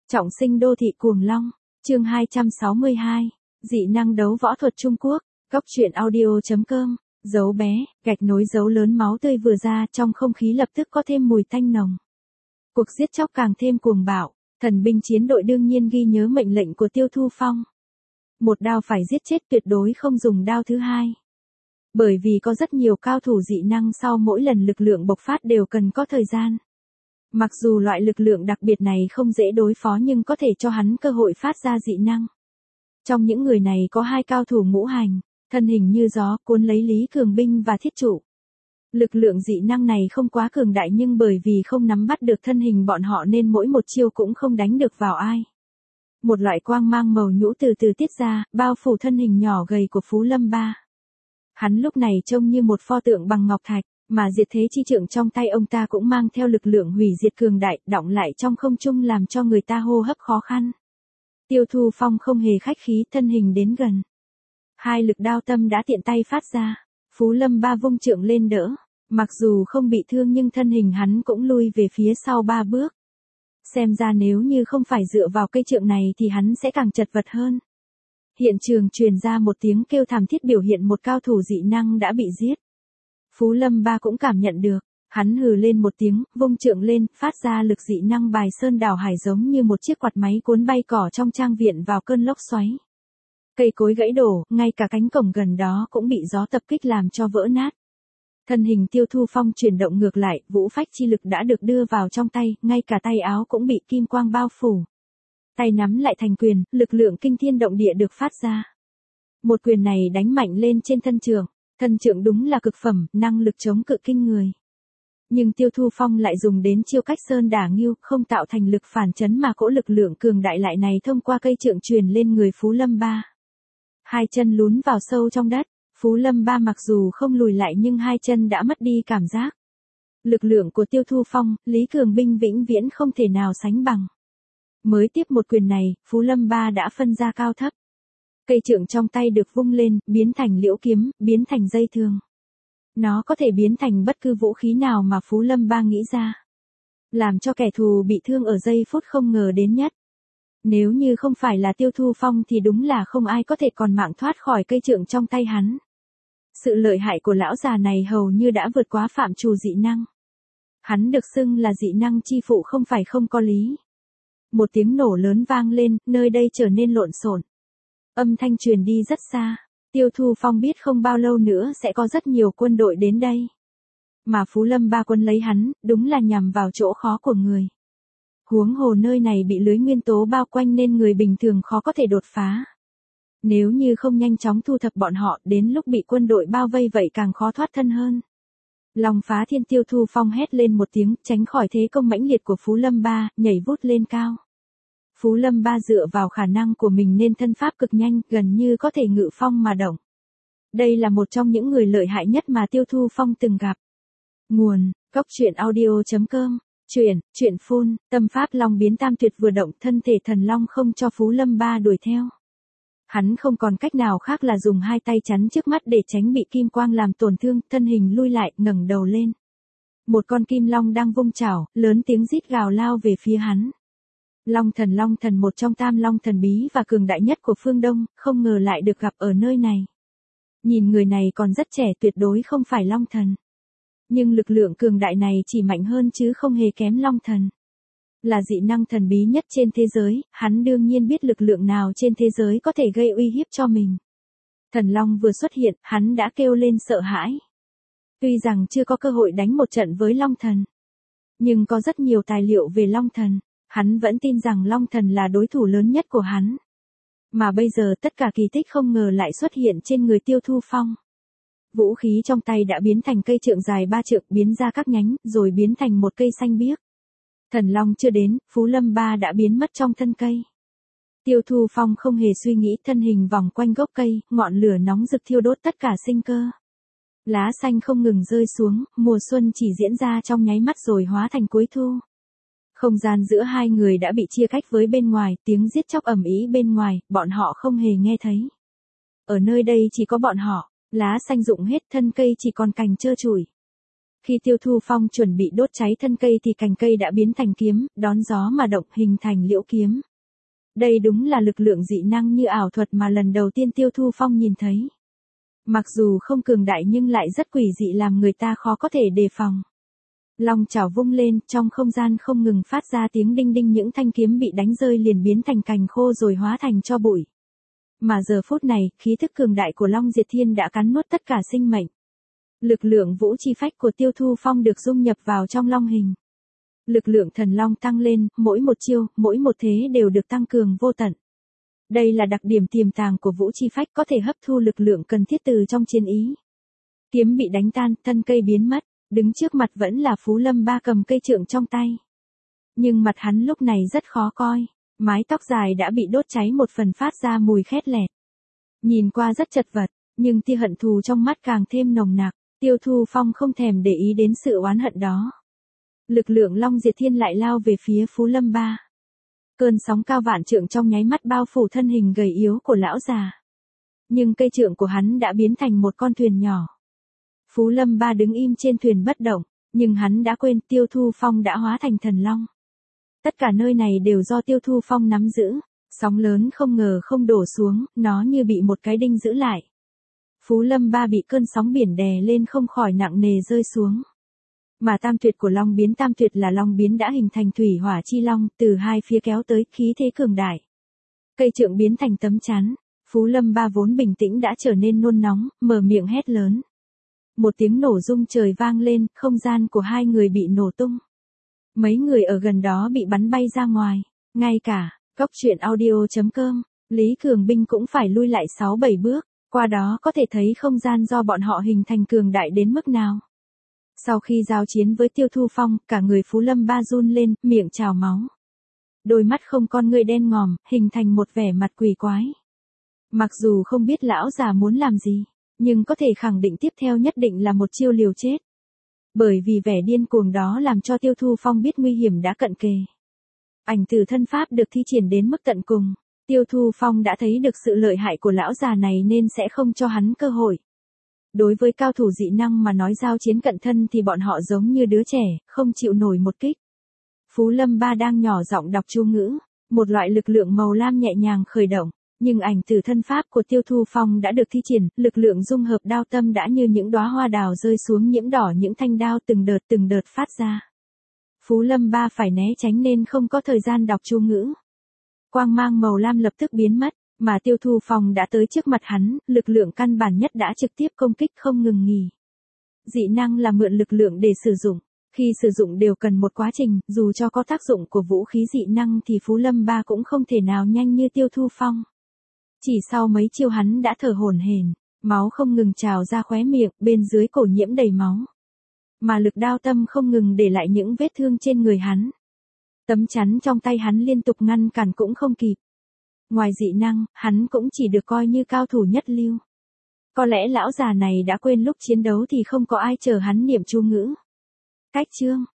Trọng sinh đô thị cuồng long, chương 262, dị năng đấu võ thuật Trung Quốc, góc truyện audio.com, dấu bé, gạch nối dấu lớn máu tươi vừa ra trong không khí lập tức có thêm mùi tanh nồng. Cuộc giết chóc càng thêm cuồng bạo, thần binh chiến đội đương nhiên ghi nhớ mệnh lệnh của Tiêu Thu Phong. Một đao phải giết chết tuyệt đối không dùng đao thứ hai. Bởi vì có rất nhiều cao thủ dị năng sau mỗi lần lực lượng bộc phát đều cần có thời gian. Mặc dù loại lực lượng đặc biệt này không dễ đối phó nhưng có thể cho hắn cơ hội phát ra dị năng. Trong những người này có hai cao thủ ngũ hành, thân hình như gió cuốn lấy Lý Cường Binh và Thiết Trụ. Lực lượng dị năng này không quá cường đại nhưng bởi vì không nắm bắt được thân hình bọn họ nên mỗi một chiêu cũng không đánh được vào ai. Một loại quang mang màu nhũ từ từ tiết ra, bao phủ thân hình nhỏ gầy của Phú Lâm Ba. Hắn lúc này trông như một pho tượng bằng ngọc thạch, mà diệt thế chi trượng trong tay ông ta cũng mang theo lực lượng hủy diệt cường đại, đọng lại trong không trung làm cho người ta hô hấp khó khăn. Tiêu Thu Phong không hề khách khí, thân hình đến gần. Hai lực đao tâm đã tiện tay phát ra, Phú Lâm Ba vung trượng lên đỡ, mặc dù không bị thương nhưng thân hình hắn cũng lui về phía sau 3 bước. Xem ra nếu như không phải dựa vào cây trượng này thì hắn sẽ càng chật vật hơn. Hiện trường truyền ra một tiếng kêu thảm thiết biểu hiện một cao thủ dị năng đã bị giết. Phú Lâm Ba cũng cảm nhận được, hắn hừ lên một tiếng, vung trượng lên, phát ra lực dị năng bài sơn đảo hải giống như một chiếc quạt máy cuốn bay cỏ trong trang viện vào cơn lốc xoáy. Cây cối gãy đổ, ngay cả cánh cổng gần đó cũng bị gió tập kích làm cho vỡ nát. Thân hình Tiêu Thu Phong chuyển động ngược lại, vũ phách chi lực đã được đưa vào trong tay, ngay cả tay áo cũng bị kim quang bao phủ. Tay nắm lại thành quyền, lực lượng kinh thiên động địa được phát ra. Một quyền này đánh mạnh lên trên thân trượng đúng là cực phẩm, năng lực chống cự kinh người. Nhưng Tiêu Thu Phong lại dùng đến chiêu cách sơn đả ngưu, không tạo thành lực phản chấn mà cỗ lực lượng cường đại lại này thông qua cây trượng truyền lên người Phú Lâm Ba. Hai chân lún vào sâu trong đất, Phú Lâm Ba mặc dù không lùi lại nhưng hai chân đã mất đi cảm giác. Lực lượng của Tiêu Thu Phong, Lý Cường Binh vĩnh viễn không thể nào sánh bằng. Mới tiếp một quyền này, Phú Lâm Ba đã phân ra cao thấp. Cây trượng trong tay được vung lên, biến thành liễu kiếm, biến thành dây thường. Nó có thể biến thành bất cứ vũ khí nào mà Phú Lâm Ba nghĩ ra. Làm cho kẻ thù bị thương ở giây phút không ngờ đến nhất. Nếu như không phải là Tiêu Thu Phong thì đúng là không ai có thể còn mạng thoát khỏi cây trượng trong tay hắn. Sự lợi hại của lão già này hầu như đã vượt quá phạm trù dị năng. Hắn được xưng là dị năng chi phụ không phải không có lý. Một tiếng nổ lớn vang lên, nơi đây trở nên lộn xộn. Âm thanh truyền đi rất xa, Tiêu Thu Phong biết không bao lâu nữa sẽ có rất nhiều quân đội đến đây. Mà Phú Lâm Ba quân lấy hắn, đúng là nhằm vào chỗ khó của người. Huống hồ nơi này bị lưới nguyên tố bao quanh nên người bình thường khó có thể đột phá. Nếu như không nhanh chóng thu thập bọn họ, đến lúc bị quân đội bao vây vậy càng khó thoát thân hơn. Long phá thiên, Tiêu Thu Phong hét lên một tiếng, tránh khỏi thế công mãnh liệt của Phú Lâm Ba, nhảy vút lên cao. Phú Lâm Ba dựa vào khả năng của mình nên thân pháp cực nhanh, gần như có thể ngự phong mà động. Đây là một trong những người lợi hại nhất mà Tiêu Thu Phong từng gặp. Nguồn, góc truyện audio.com, truyện phun, tâm pháp long biến tam tuyệt vừa động, thân thể thần long không cho Phú Lâm Ba đuổi theo. Hắn không còn cách nào khác là dùng hai tay chắn trước mắt để tránh bị kim quang làm tổn thương, thân hình lui lại, ngẩng đầu lên. Một con kim long đang vung chảo, lớn tiếng rít gào lao về phía hắn. Long thần một trong tam long thần bí và cường đại nhất của phương Đông, không ngờ lại được gặp ở nơi này. Nhìn người này còn rất trẻ, tuyệt đối không phải long thần. Nhưng lực lượng cường đại này chỉ mạnh hơn chứ không hề kém long thần. Là dị năng thần bí nhất trên thế giới, hắn đương nhiên biết lực lượng nào trên thế giới có thể gây uy hiếp cho mình. Thần long vừa xuất hiện, hắn đã kêu lên sợ hãi. Tuy rằng chưa có cơ hội đánh một trận với long thần, nhưng có rất nhiều tài liệu về long thần. Hắn vẫn tin rằng Long Thần là đối thủ lớn nhất của hắn. Mà bây giờ tất cả kỳ tích không ngờ lại xuất hiện trên người Tiêu Thu Phong. Vũ khí trong tay đã biến thành cây trượng dài 3 trượng, biến ra các nhánh, rồi biến thành một cây xanh biếc. Thần Long chưa đến, Phú Lâm Ba đã biến mất trong thân cây. Tiêu Thu Phong không hề suy nghĩ, thân hình vòng quanh gốc cây, ngọn lửa nóng rực thiêu đốt tất cả sinh cơ. Lá xanh không ngừng rơi xuống, mùa xuân chỉ diễn ra trong nháy mắt rồi hóa thành cuối thu. Không gian giữa hai người đã bị chia cách với bên ngoài, tiếng giết chóc ầm ĩ bên ngoài, bọn họ không hề nghe thấy. Ở nơi đây chỉ có bọn họ, lá xanh rụng hết, thân cây chỉ còn cành trơ trụi. Khi Tiêu Thu Phong chuẩn bị đốt cháy thân cây thì cành cây đã biến thành kiếm, đón gió mà động hình thành liễu kiếm. Đây đúng là lực lượng dị năng như ảo thuật mà lần đầu tiên Tiêu Thu Phong nhìn thấy. Mặc dù không cường đại nhưng lại rất quỷ dị làm người ta khó có thể đề phòng. Long chảo vung lên, trong không gian không ngừng phát ra tiếng đinh đinh, những thanh kiếm bị đánh rơi liền biến thành cành khô rồi hóa thành tro bụi. Mà giờ phút này, khí thức cường đại của Long Diệt Thiên đã cắn nuốt tất cả sinh mệnh. Lực lượng vũ chi phách của Tiêu Thu Phong được dung nhập vào trong long hình. Lực lượng thần long tăng lên, mỗi một chiêu, mỗi một thế đều được tăng cường vô tận. Đây là đặc điểm tiềm tàng của vũ chi phách, có thể hấp thu lực lượng cần thiết từ trong chiến ý. Kiếm bị đánh tan, thân cây biến mất, đứng trước mặt vẫn là Phú Lâm Ba cầm cây trượng trong tay. Nhưng mặt hắn lúc này rất khó coi, mái tóc dài đã bị đốt cháy một phần phát ra mùi khét lẹt. Nhìn qua rất chật vật, nhưng tia hận thù trong mắt càng thêm nồng nặc. Tiêu Thu Phong không thèm để ý đến sự oán hận đó. Lực lượng Long Diệt Thiên lại lao về phía Phú Lâm Ba. Cơn sóng cao vạn trượng trong nháy mắt bao phủ thân hình gầy yếu của lão già. Nhưng cây trượng của hắn đã biến thành một con thuyền nhỏ. Phú Lâm Ba đứng im trên thuyền bất động, nhưng hắn đã quên Tiêu Thu Phong đã hóa thành thần long. Tất cả nơi này đều do Tiêu Thu Phong nắm giữ. Sóng lớn không ngờ không đổ xuống, nó như bị một cái đinh giữ lại. Phú Lâm Ba bị cơn sóng biển đè lên không khỏi nặng nề rơi xuống. Mà tam tuyệt của long biến, tam tuyệt là long biến đã hình thành thủy hỏa chi long, từ hai phía kéo tới, khí thế cường đại. Cây trượng biến thành tấm chắn, Phú Lâm Ba vốn bình tĩnh đã trở nên nôn nóng, mở miệng hét lớn. Một tiếng nổ rung trời vang lên, không gian của hai người bị nổ tung. Mấy người ở gần đó bị bắn bay ra ngoài, ngay cả Cốc Truyện Audio.com, Lý Cường Binh cũng phải lui lại 6-7 bước. Qua đó có thể thấy không gian do bọn họ hình thành cường đại đến mức nào. Sau khi giao chiến với Tiêu Thu Phong, cả người Phú Lâm Ba run lên, miệng trào máu. Đôi mắt không con ngươi đen ngòm, hình thành một vẻ mặt quỷ quái. Mặc dù không biết lão già muốn làm gì, nhưng có thể khẳng định tiếp theo nhất định là một chiêu liều chết. Bởi vì vẻ điên cuồng đó làm cho Tiêu Thu Phong biết nguy hiểm đã cận kề. Ảnh tử thân pháp được thi triển đến mức tận cùng. Tiêu Thu Phong đã thấy được sự lợi hại của lão già này nên sẽ không cho hắn cơ hội. Đối với cao thủ dị năng mà nói giao chiến cận thân thì bọn họ giống như đứa trẻ, không chịu nổi một kích. Phú Lâm Ba đang nhỏ giọng đọc chú ngữ, một loại lực lượng màu lam nhẹ nhàng khởi động, nhưng ảnh tử thân pháp của Tiêu Thu Phong đã được thi triển, lực lượng dung hợp đao tâm đã như những đóa hoa đào rơi xuống nhiễm đỏ những thanh đao từng đợt phát ra. Phú Lâm Ba phải né tránh nên không có thời gian đọc chú ngữ. Quang mang màu lam lập tức biến mất, mà Tiêu Thu Phong đã tới trước mặt hắn, lực lượng căn bản nhất đã trực tiếp công kích không ngừng nghỉ. Dị năng là mượn lực lượng để sử dụng, khi sử dụng đều cần một quá trình, dù cho có tác dụng của vũ khí dị năng thì Phú Lâm Ba cũng không thể nào nhanh như Tiêu Thu Phong. Chỉ sau mấy chiêu hắn đã thở hổn hển, máu không ngừng trào ra khóe miệng, bên dưới cổ nhiễm đầy máu. Mà lực đao tâm không ngừng để lại những vết thương trên người hắn. Tấm chắn trong tay hắn liên tục ngăn cản cũng không kịp. Ngoài dị năng, hắn cũng chỉ được coi như cao thủ nhất lưu. Có lẽ lão già này đã quên lúc chiến đấu thì không có ai chờ hắn niệm chú ngữ. Cách chương